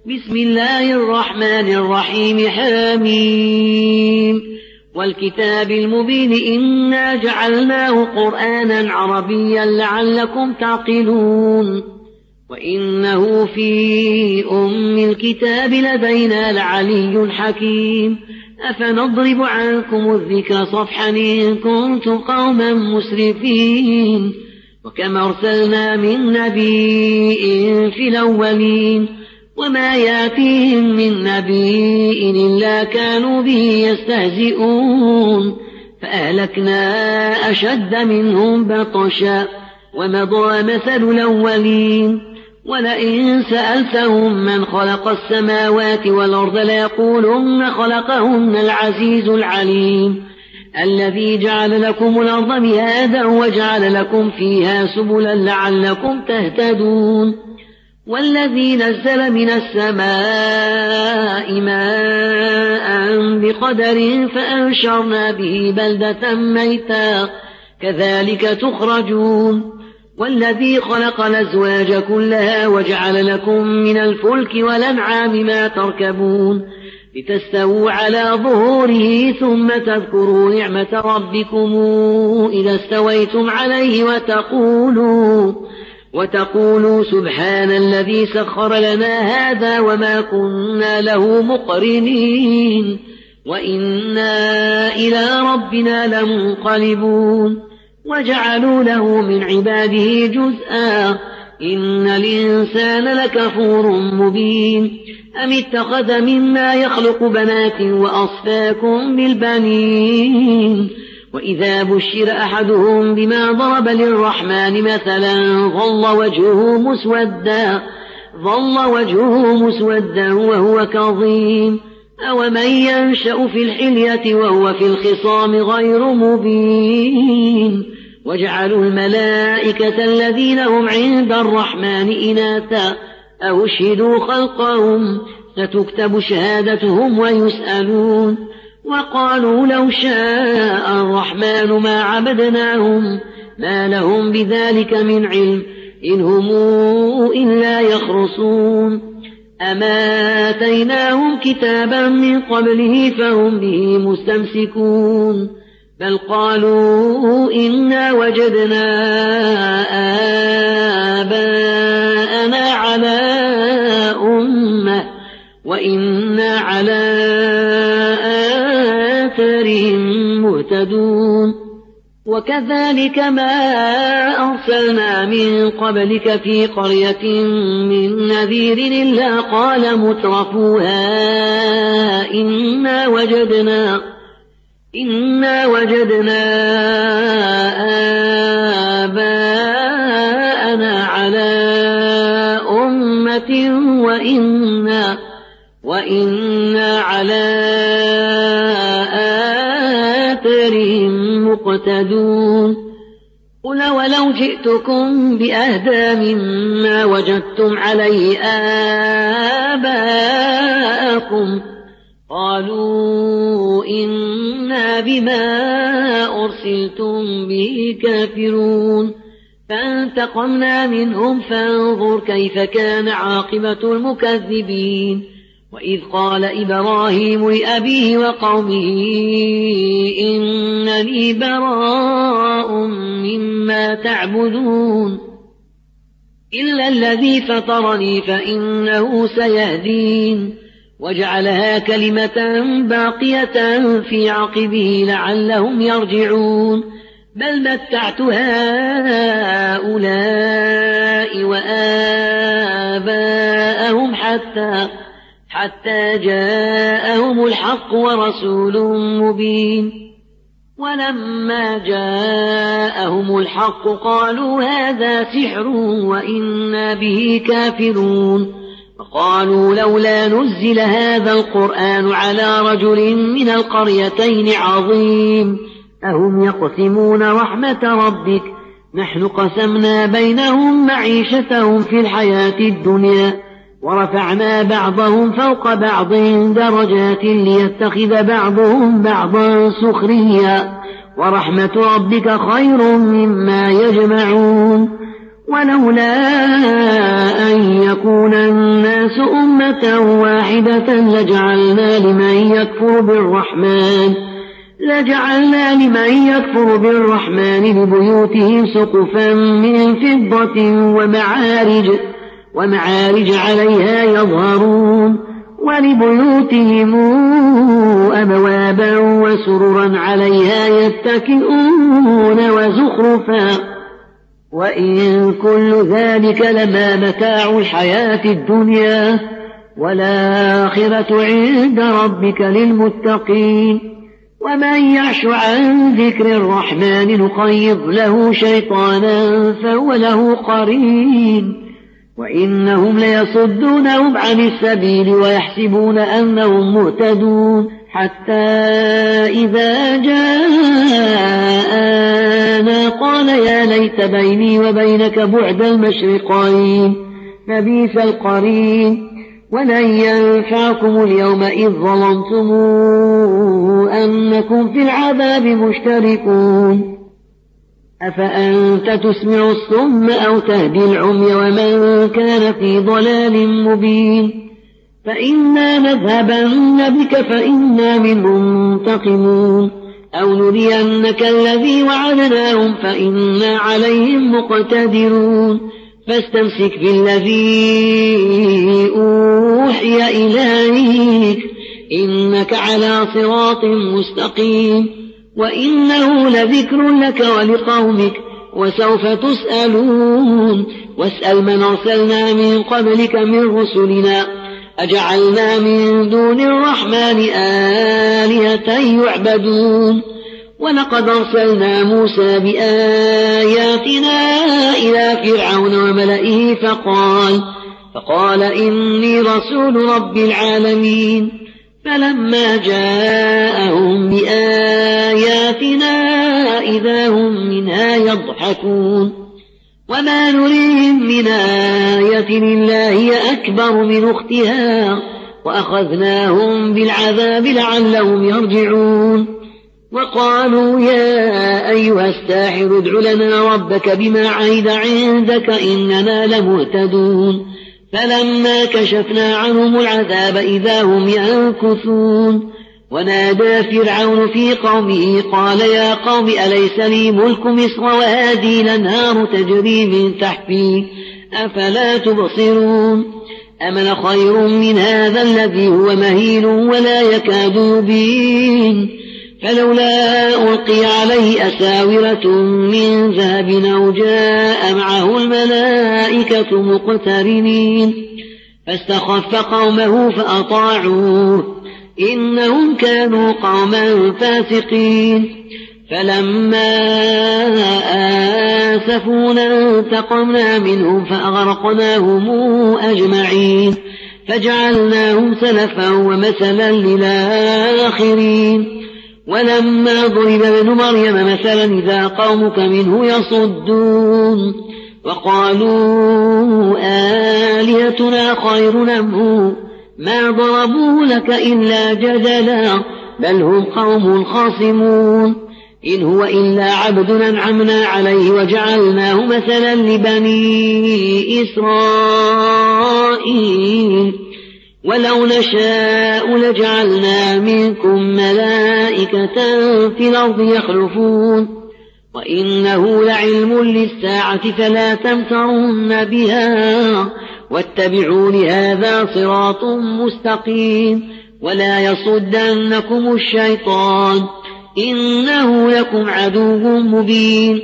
بسم الله الرحمن الرحيم حميم والكتاب المبين إنا جعلناه قرآنا عربيا لعلكم تعقلون وإنه في الكتاب لدينا لعلي حكيم أفنضرب عنكم الذكر صفحا إن كنتم قوما مسرفين وكم أرسلنا من نبي في الأولين وما يأتيهم من نبي إلا كانوا به يستهزئون فأهلكنا أشد منهم بطشا ومضى مثل الأولين ولئن سألتهم من خلق السماوات والأرض ليقولن خلقهن العزيز العليم الذي جعل لكم الأرض مهادا وجعل لكم فيها سبلا لعلكم تهتدون والذي نزل من السماء ماء بقدر فأنشرنا به بلدة ميتا كذلك تخرجون والذي خلق الأزواج كلها وجعل لكم من الفلك والأنعام ما تركبون لتستووا على ظهوره ثم تذكروا نعمة ربكم إذا استويتم عليه وتقولوا سبحان الذي سخر لنا هذا وما كنا له مقرنين وإنا إلى ربنا لمنقلبون وجعلوا له من عباده جزءا إن الإنسان لكفور مبين أم اتخذ مما يخلق بنات وأصفاكم بالبنين وإذا بشر أحدهم بما ضرب للرحمن مثلا ظل وجهه مسودا وهو كظيم أومن ينشأ في الحلية وهو في الخصام غير مبين وجعلوا الملائكة الذين هم عند الرحمن إناثا أو اشهدوا خلقهم ستكتب شهادتهم ويسألون وقالوا لو شاء الرحمن ما عبدناهم ما لهم بذلك من علم إن هم إلا يخرصون أما آتيناهم كتابا من قبله فهم به مستمسكون بل قالوا إنا وجدنا آباءنا على أمة وإنا على آثارهم مهتدون وكذلك ما أرسلنا من قبلك في قرية من نذير إلا قال مترفوها إنا وجدنا آباءنا على أمة وإنا على آثارهم مقتدون قل ولو جئتكم بأهدى مما وجدتم عليه آباءكم قالوا إنا بما أرسلتم به كافرون فانتقمنا منهم فانظر كيف كان عاقبة المكذبين وإذ قال إبراهيم لأبيه وقومه إنني براء مما تعبدون إلا الذي فطرني فإنه سيهدين وجعلها كلمة باقية في عقبه لعلهم يرجعون بل متعت هؤلاء وآباءهم حتى جاءهم الحق ورسول مبين ولما جاءهم الحق قالوا هذا سحر وإنا به كافرون فقالوا لولا نزل هذا القرآن على رجل من القريتين عظيم أهم يقسمون رحمة ربك نحن قسمنا بينهم معيشتهم في الحياة الدنيا ورفعنا بعضهم فوق بعض درجات ليتخذ بعضهم بعضا سخريا ورحمة ربك خير مما يجمعون ولولا أن يكون الناس أمة واحدة لجعلنا لمن يكفر بالرحمن لبيوتهم سقفا من فضة ومعارج عليها يظهرون ولبيوتهم أبوابا وسررا عليها يتكئون وزخرفا وإن كل ذلك لما متاع الحياة الدنيا والآخرة عند ربك للمتقين ومن يعش عن ذكر الرحمن نقيض له شيطانا فهو له قرين وإنهم ليصدونهم عن السبيل ويحسبون أنهم مهتدون حتى إذا جاءنا قال يا ليت بيني وبينك بعد المشرقين فبئس القرين ولن ينفعكم اليوم إذ ظلمتم أنكم في العذاب مشتركون أفأنت تسمع الصم أو تهدي العمي ومن كان في ضلال مبين فإنا نذهبن بك فإنا منهم منتقمون أو نرينك الذي وعدناهم فإنا عليهم مقتدرون فاستمسك بالذي أوحي إليك إنك على صراط مستقيم وإنه لذكر لك ولقومك وسوف تسألون واسأل من أرسلنا من قبلك من رسلنا أجعلنا من دون الرحمن آلهة يعبدون ولقد أرسلنا موسى بآياتنا إلى فرعون وملئه فقال إني رسول رب العالمين فلما جاءهم بآياتنا إذا هم منها يضحكون وما نريهم من آية إلا هي أكبر من أختها وأخذناهم بالعذاب لعلهم يرجعون وقالوا يا أيها الساحر ادع لنا ربك بما عهد عندك إننا لمهتدون فلما كشفنا عنهم العذاب إذا هم ينكثون ونادى فرعون في قومه قال يا قوم أليس لي ملك مصر وهذه الأنهار تجري من تحتي أفلا تبصرون أمن خير من هذا الذي هو مهين ولا يكاد يبين فلولا ألقي عليه أساورة من ذهب أو جاء معه الملائكة مقترنين فاستخف قومه فأطاعوه إنهم كانوا قوما فاسقين فلما آسفونا انتقمنا منهم فأغرقناهم أجمعين فجعلناهم سلفا ومثلا للآخرين ولما ضرب ابن مريم مثلا إذا قومك منه يصدون وقالوا آلهتنا خير أم هو ما ضربوه لك إلا جدلا بل هم قوم خاصمون إن هو إلا عبد أنعمنا عليه وجعلناه مثلا لبني إسرائيل ولو نشاء لجعلنا منكم ملائكة في الأرض يخلفون وإنه لعلم للساعة فلا تمترن بها واتبعون هذا صراط مستقيم ولا يصدنكم الشيطان إنه لكم عدو مبين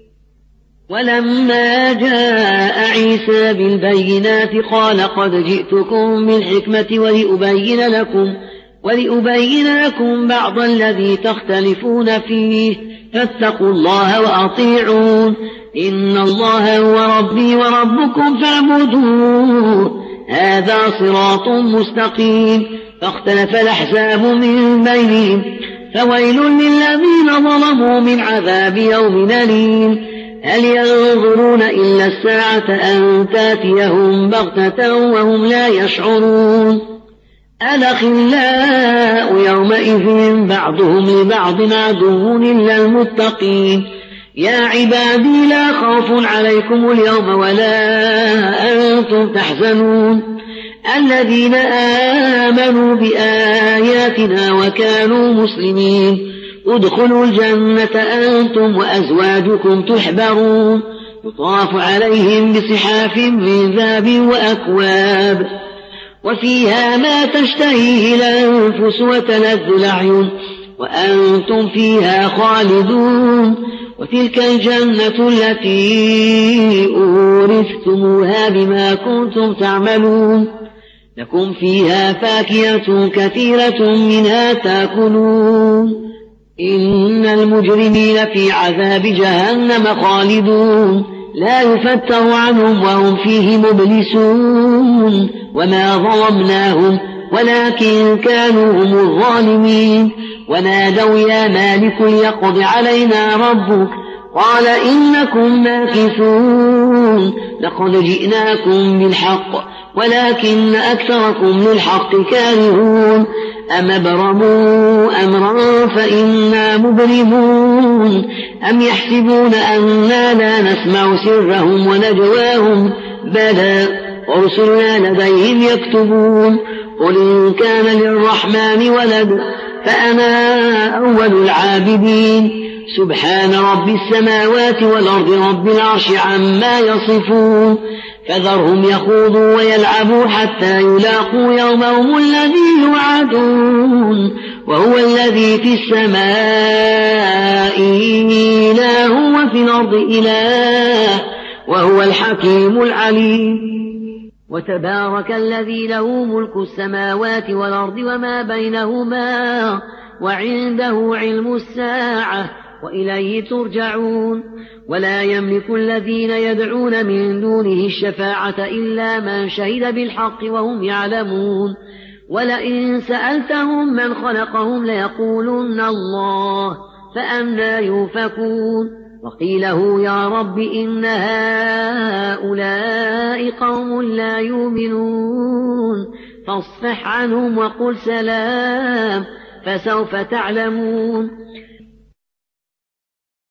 ولما جاء عيسى بالبينات قال قد جئتكم بالحكمة ولأبين لكم بعض الذي تختلفون فيه فاتقوا الله وأطيعون إن الله هو ربي وربكم فاعبدوه هذا صراط مستقيم فاختلف الأحزاب من بينهم فويل للذين ظلموا من عذاب يوم أليم هل ينظرون إلا الساعة أن تأتيهم بغتة وهم لا يشعرون الأخلاء يومئذ بعضهم لبعض عدو إلا المتقين يا عبادي لا خوف عليكم اليوم ولا أنتم تحزنون الذين آمنوا بآياتنا وكانوا مسلمين ادخلوا الجنة أنتم وأزواجكم تحبرون يطاف عليهم بصحاف من ذهب وأكواب وفيها ما تشتهيه الأنفس وتلذ الأعين وأنتم فيها خالدون وتلك الجنة التي أورثتموها بما كنتم تعملون لكم فيها فاكهة كثيرة منها تأكلون إن المجرمين في عذاب جهنم خالدون لا يفتر عنهم وهم فيه مبلسون وما ظلمناهم ولكن كانوا هم الظالمين ونادوا يا مالك ليقض علينا ربك قال إنكم ماكثون لقد جئناكم بالحق ولكن أكثركم للحق كارهون أم أبرموا أمرا فإنا مبرمون أم يحسبون أنا لا نسمع سرهم ونجواهم بلى ورسلنا لديهم يكتبون قل إن كان للرحمن ولد فأنا أول العابدين سبحان رب السماوات والأرض رب العرش عما يصفون فذرهم يخوضوا ويلعبوا حتى يلاقوا يومهم الذي يوعدون وهو الذي في السماء إله وفي الأرض إله وهو الحكيم العليم وتبارك الذي له ملك السماوات والأرض وما بينهما وعنده علم الساعة وإليه ترجعون ولا يملك الذين يدعون من دونه الشفاعة إلا من شهد بالحق وهم يعلمون ولئن سألتهم من خلقهم ليقولن الله فأنى يؤفكون وقيله يا رب إن هؤلاء قوم لا يؤمنون فاصفح عنهم وقل سلام فسوف تعلمون